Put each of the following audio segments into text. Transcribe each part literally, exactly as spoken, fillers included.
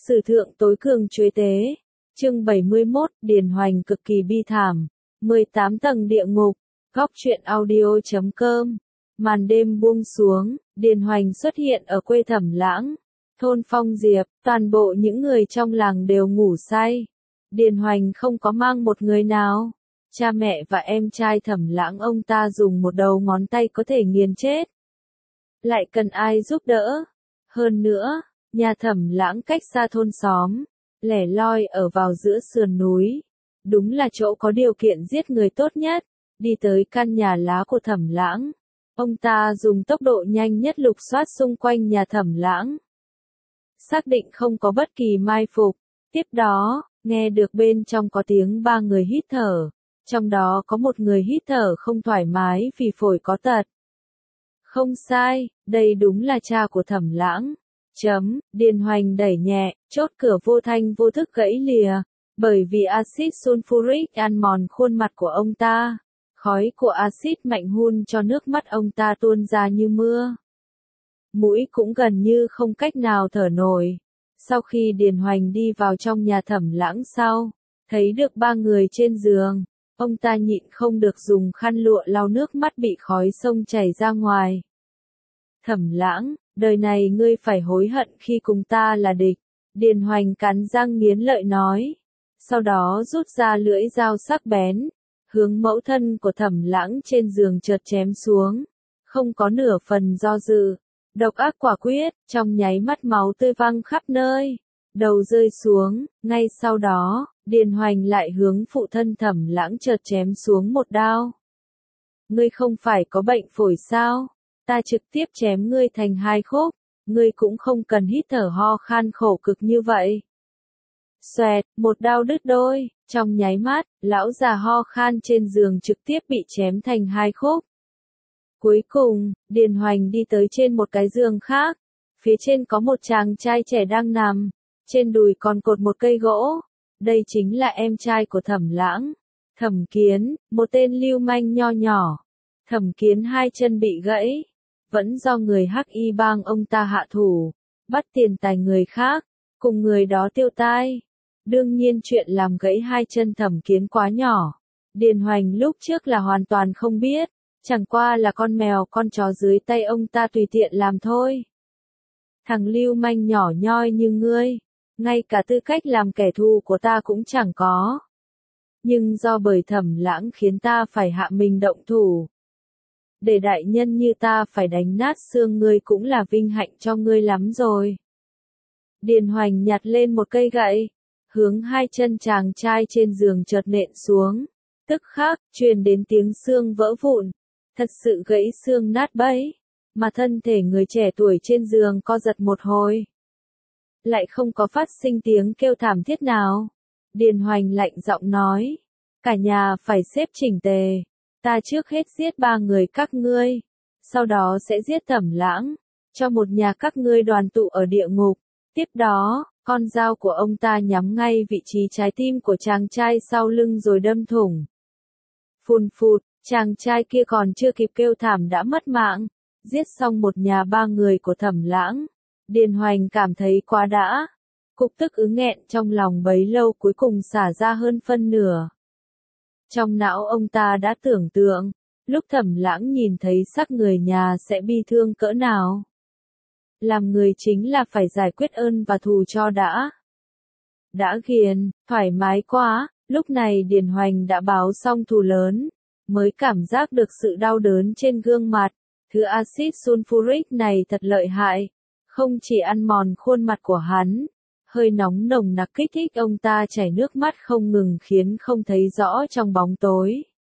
Sử thượng tối cường chuế tế. Chương bảy mươi mốt, Điền Hoành cực kỳ bi thảm. mười tám tầng địa ngục. Góc truyện audio chấm com. Màn đêm buông xuống, Điền Hoành xuất hiện ở quê Thẩm Lãng. Thôn Phong Diệp, toàn bộ những người trong làng đều ngủ say. Điền Hoành không có mang một người nào. Cha mẹ và em trai Thẩm Lãng ông ta dùng một đầu ngón tay có thể nghiền chết. Lại cần ai giúp đỡ? Hơn nữa, nhà Thẩm Lãng cách xa thôn xóm, lẻ loi ở vào giữa sườn núi. Đúng là chỗ có điều kiện giết người tốt nhất. Đi tới căn nhà lá của Thẩm Lãng, ông ta dùng tốc độ nhanh nhất lục soát xung quanh nhà Thẩm Lãng. Xác định không có bất kỳ mai phục. Tiếp đó, nghe được bên trong có tiếng ba người hít thở. Trong đó có một người hít thở không thoải mái vì phổi có tật. Không sai, đây đúng là cha của Thẩm Lãng. Chấm, Điền Hoành đẩy nhẹ, chốt cửa vô thanh vô thức gãy lìa. Bởi vì axit sulfuric ăn mòn khuôn mặt của ông ta. Khói của axit mạnh hun cho nước mắt ông ta tuôn ra như mưa. Mũi cũng gần như không cách nào thở nổi. Sau khi Điền Hoành đi vào trong nhà Thẩm Lãng sau, thấy được ba người trên giường, ông ta nhịn không được dùng khăn lụa lau nước mắt bị khói sông chảy ra ngoài. Thẩm Lãng, đời này ngươi phải hối hận khi cùng ta là địch. Điền Hoành cắn răng nghiến lợi nói. Sau đó rút ra lưỡi dao sắc bén, hướng mẫu thân của Thẩm Lãng trên giường chợt chém xuống. Không có nửa phần do dự. Độc ác quả quyết, trong nháy mắt máu tươi văng khắp nơi. Đầu rơi xuống, ngay sau đó, Điền Hoành lại hướng phụ thân Thẩm Lãng chợt chém xuống một đao. Ngươi không phải có bệnh phổi sao? Ta trực tiếp chém ngươi thành hai khúc, ngươi cũng không cần hít thở ho khan khổ cực như vậy. Xoẹt, một đao đứt đôi, trong nháy mắt, lão già ho khan trên giường trực tiếp bị chém thành hai khúc. Cuối cùng, Điền Hoành đi tới trên một cái giường khác, phía trên có một chàng trai trẻ đang nằm, trên đùi còn cột một cây gỗ, đây chính là em trai của Thẩm Lãng, Thẩm Kiến, một tên lưu manh nho nhỏ. Thẩm Kiến hai chân bị gãy, vẫn do người Hắc Y bang ông ta hạ thủ, bắt tiền tài người khác, cùng người đó tiêu tai. Đương nhiên chuyện làm gãy hai chân Thẩm Kiến quá nhỏ, Điền Hoành lúc trước là hoàn toàn không biết, chẳng qua là con mèo con chó dưới tay ông ta tùy tiện làm thôi. Thằng lưu manh nhỏ nhoi như ngươi, ngay cả tư cách làm kẻ thù của ta cũng chẳng có. Nhưng do bởi Thẩm Lãng khiến ta phải hạ mình động thủ. Để đại nhân như ta phải đánh nát xương ngươi cũng là vinh hạnh cho ngươi lắm rồi. Điền Hoành nhặt lên một cây gậy, hướng hai chân chàng trai trên giường chợt nện xuống. Tức khắc, truyền đến tiếng xương vỡ vụn. Thật sự gãy xương nát bấy, mà thân thể người trẻ tuổi trên giường co giật một hồi. Lại không có phát sinh tiếng kêu thảm thiết nào. Điền Hoành lạnh giọng nói, cả nhà phải xếp chỉnh tề. Ta trước hết giết ba người các ngươi, sau đó sẽ giết Thẩm Lãng, cho một nhà các ngươi đoàn tụ ở địa ngục. Tiếp đó, con dao của ông ta nhắm ngay vị trí trái tim của chàng trai sau lưng rồi đâm thủng. Phun phụt, chàng trai kia còn chưa kịp kêu thảm đã mất mạng. Giết xong một nhà ba người của Thẩm Lãng, Điền Hoành cảm thấy quá đã. Cục tức ứ nghẹn trong lòng bấy lâu cuối cùng xả ra hơn phân nửa. Trong não ông ta đã tưởng tượng, lúc Thẩm Lãng nhìn thấy xác người nhà sẽ bi thương cỡ nào. Làm người chính là phải giải quyết ơn và thù cho đã. Đã ghiền, thoải mái quá, lúc này Điền Hoành đã báo xong thù lớn, mới cảm giác được sự đau đớn trên gương mặt. Thứ axit sulfuric này thật lợi hại, không chỉ ăn mòn khuôn mặt của hắn, hơi nóng nồng nặc kích thích ông ta chảy nước mắt không ngừng khiến không thấy rõ trong bóng tối.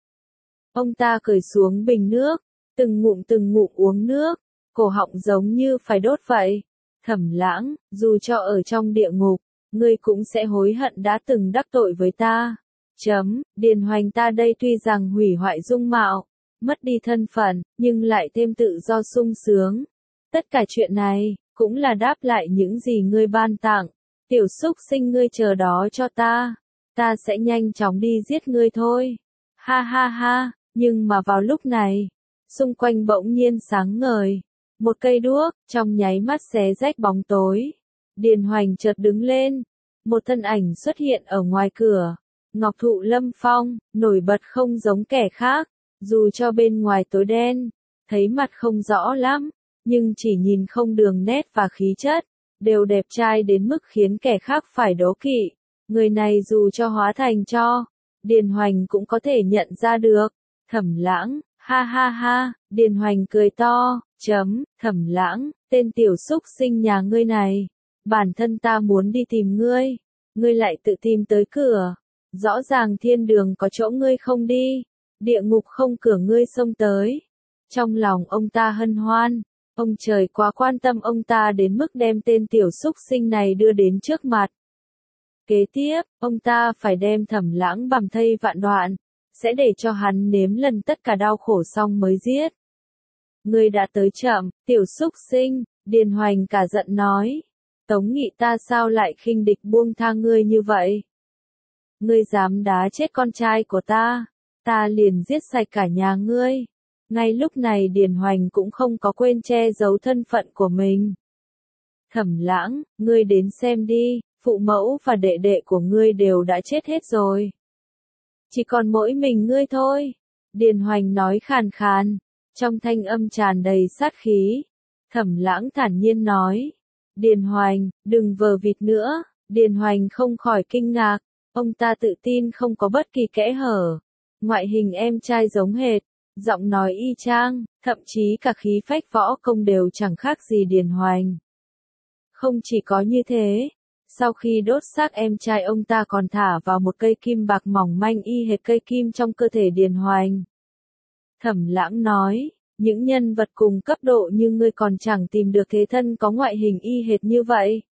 Ông ta cởi xuống bình nước, từng ngụm từng ngụm uống nước, cổ họng giống như phải đốt vậy. Thẩm Lãng, dù cho ở trong địa ngục, ngươi cũng sẽ hối hận đã từng đắc tội với ta. Chấm, Điền Hoành ta đây tuy rằng hủy hoại dung mạo, mất đi thân phận, nhưng lại thêm tự do sung sướng. Tất cả chuyện này, cũng là đáp lại những gì ngươi ban tặng. Tiểu súc sinh ngươi chờ đó cho ta. Ta sẽ nhanh chóng đi giết ngươi thôi. Ha ha ha, nhưng mà vào lúc này, xung quanh bỗng nhiên sáng ngời. Một cây đuốc, trong nháy mắt xé rách bóng tối. Điền Hoành chợt đứng lên. Một thân ảnh xuất hiện ở ngoài cửa. Ngọc Thụ Lâm Phong, nổi bật không giống kẻ khác. Dù cho bên ngoài tối đen, thấy mặt không rõ lắm, nhưng chỉ nhìn không đường nét và khí chất, đều đẹp trai đến mức khiến kẻ khác phải đố kỵ. Người này dù cho hóa thành cho, Điền Hoành cũng có thể nhận ra được. Thẩm Lãng, ha ha ha, Điền Hoành cười to, chấm, Thẩm Lãng, tên tiểu xúc sinh nhà ngươi này. Bản thân ta muốn đi tìm ngươi, ngươi lại tự tìm tới cửa. Rõ ràng thiên đường có chỗ ngươi không đi, địa ngục không cửa ngươi xông tới. Trong lòng ông ta hân hoan, ông trời quá quan tâm ông ta đến mức đem tên tiểu xúc sinh này đưa đến trước mặt. Kế tiếp, ông ta phải đem Thẩm Lãng bầm thây vạn đoạn, sẽ để cho hắn nếm lần tất cả đau khổ xong mới giết. Ngươi đã tới chậm, tiểu xúc sinh, Điền Hoành cả giận nói. Tống Nghị ta sao lại khinh địch buông tha ngươi như vậy? Ngươi dám đá chết con trai của ta, ta liền giết sạch cả nhà ngươi. Ngay lúc này Điền Hoành cũng không có quên che giấu thân phận của mình. Thẩm Lãng, ngươi đến xem đi, phụ mẫu và đệ đệ của ngươi đều đã chết hết rồi. Chỉ còn mỗi mình ngươi thôi. Điền Hoành nói khàn khàn, trong thanh âm tràn đầy sát khí. Thẩm Lãng thản nhiên nói. Điền Hoành, đừng vờ vịt nữa. Điền Hoành không khỏi kinh ngạc. Ông ta tự tin không có bất kỳ kẽ hở. Ngoại hình em trai giống hệt, giọng nói y chang, thậm chí cả khí phách võ công đều chẳng khác gì Điền Hoành. Không chỉ có như thế, sau khi đốt xác em trai ông ta còn thả vào một cây kim bạc mỏng manh y hệt cây kim trong cơ thể Điền Hoành. Thẩm Lãng nói, những nhân vật cùng cấp độ như ngươi còn chẳng tìm được thế thân có ngoại hình y hệt như vậy.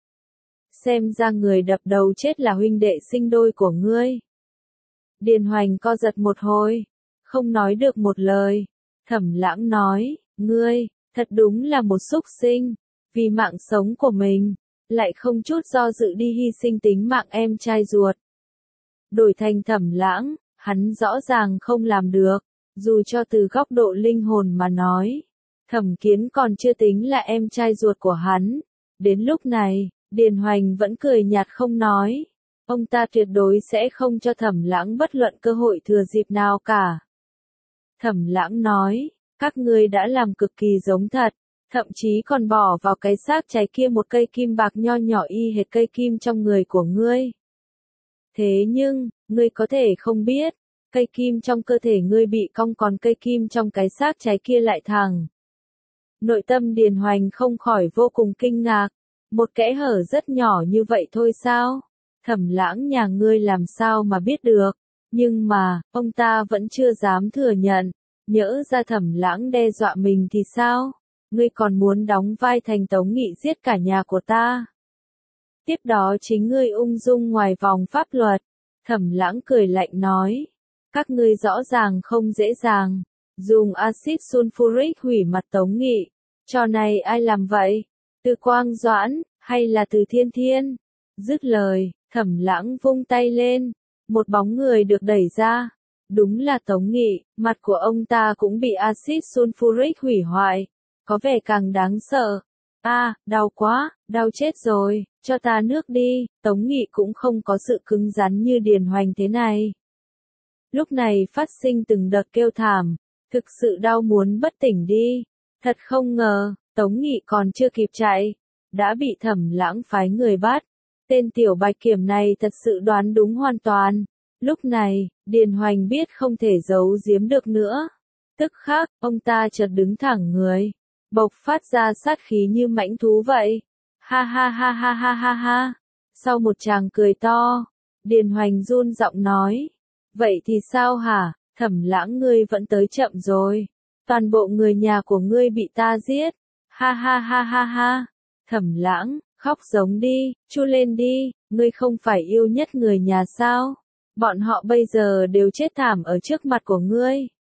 Xem ra người đập đầu chết là huynh đệ sinh đôi của ngươi. Điền Hoành co giật một hồi, không nói được một lời. Thẩm Lãng nói, ngươi, thật đúng là một xúc sinh, vì mạng sống của mình, lại không chút do dự đi hy sinh tính mạng em trai ruột. Đổi thành Thẩm Lãng, hắn rõ ràng không làm được, dù cho từ góc độ linh hồn mà nói. Thẩm Kiến còn chưa tính là em trai ruột của hắn. Đến lúc này, Điền Hoành vẫn cười nhạt không nói. Ông ta tuyệt đối sẽ không cho Thẩm Lãng bất luận cơ hội thừa dịp nào cả. Thẩm Lãng nói, các ngươi đã làm cực kỳ giống thật, thậm chí còn bỏ vào cái xác cháy kia một cây kim bạc nho nhỏ y hệt cây kim trong người của ngươi. Thế nhưng, ngươi có thể không biết, cây kim trong cơ thể ngươi bị cong còn cây kim trong cái xác cháy kia lại thẳng. Nội tâm Điền Hoành không khỏi vô cùng kinh ngạc. Một kẽ hở rất nhỏ như vậy thôi sao? Thẩm Lãng nhà ngươi làm sao mà biết được? Nhưng mà, ông ta vẫn chưa dám thừa nhận. Nhỡ ra Thẩm Lãng đe dọa mình thì sao? Ngươi còn muốn đóng vai thành Tống Nghị giết cả nhà của ta? Tiếp đó chính ngươi ung dung ngoài vòng pháp luật. Thẩm Lãng cười lạnh nói. Các ngươi rõ ràng không dễ dàng. Dùng axit sulfuric hủy mặt Tống Nghị. Trò này ai làm vậy? Từ Quang Doãn, hay là từ Thiên Thiên? Dứt lời, Thẩm Lãng vung tay lên. Một bóng người được đẩy ra. Đúng là Tống Nghị, mặt của ông ta cũng bị axit sulfuric hủy hoại. Có vẻ càng đáng sợ. A, à, đau quá, đau chết rồi, cho ta nước đi. Tống Nghị cũng không có sự cứng rắn như Điền Hoành thế này. Lúc này phát sinh từng đợt kêu thảm. Thực sự đau muốn bất tỉnh đi. Thật không ngờ, Tống Nghị còn chưa kịp chạy, đã bị Thẩm Lãng phái người bắt. Tên tiểu bạch kiểm này thật sự đoán đúng hoàn toàn. Lúc này, Điền Hoành biết không thể giấu giếm được nữa. Tức khắc, ông ta chợt đứng thẳng người, bộc phát ra sát khí như mãnh thú vậy. Ha ha ha ha ha ha ha. Sau một tràng cười to, Điền Hoành run giọng nói. Vậy thì sao hả? Thẩm Lãng ngươi vẫn tới chậm rồi. Toàn bộ người nhà của ngươi bị ta giết. Ha ha ha ha ha. Thẩm Lãng, khóc giống đi, chu lên đi, ngươi không phải yêu nhất người nhà sao? Bọn họ bây giờ đều chết thảm ở trước mặt của ngươi.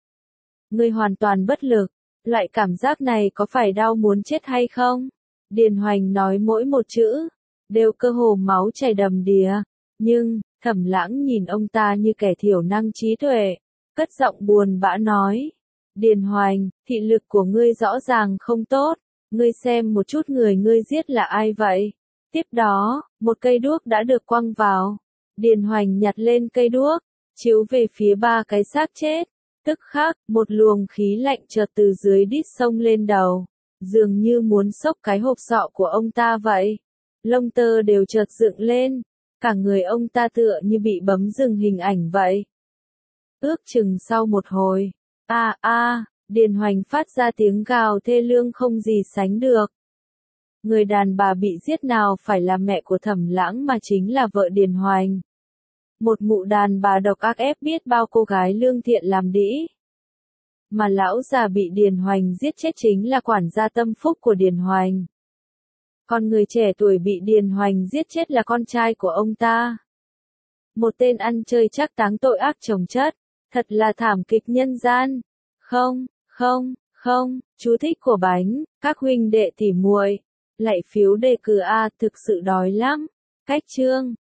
Ngươi hoàn toàn bất lực, loại cảm giác này có phải đau muốn chết hay không? Điền Hoành nói mỗi một chữ, đều cơ hồ máu chảy đầm đìa, nhưng, Thẩm Lãng nhìn ông ta như kẻ thiểu năng trí tuệ, cất giọng buồn bã nói. Điền Hoành, thị lực của ngươi rõ ràng không tốt, ngươi xem một chút người ngươi giết là ai vậy? Tiếp đó, một cây đuốc đã được quăng vào. Điền Hoành nhặt lên cây đuốc, chiếu về phía ba cái xác chết. Tức khắc, một luồng khí lạnh chợt từ dưới đít xông lên đầu, dường như muốn xốc cái hộp sọ của ông ta vậy. Lông tơ đều chợt dựng lên, cả người ông ta tựa như bị bấm dừng hình ảnh vậy. Ước chừng sau một hồi, a a, Điền Hoành phát ra tiếng gào thê lương không gì sánh được. Người đàn bà bị giết nào phải là mẹ của Thẩm Lãng mà chính là vợ Điền Hoành. Một mụ đàn bà độc ác ép biết bao cô gái lương thiện làm đĩ. Mà lão già bị Điền Hoành giết chết chính là quản gia tâm phúc của Điền Hoành. Còn người trẻ tuổi bị Điền Hoành giết chết là con trai của ông ta. Một tên ăn chơi trác táng tội ác chồng chất, thật là thảm kịch nhân gian. Không, không, không, chú thích của bánh, các huynh đệ tỉ muội, lạy phiếu đề cử A, thực sự đói lắm. Cách chương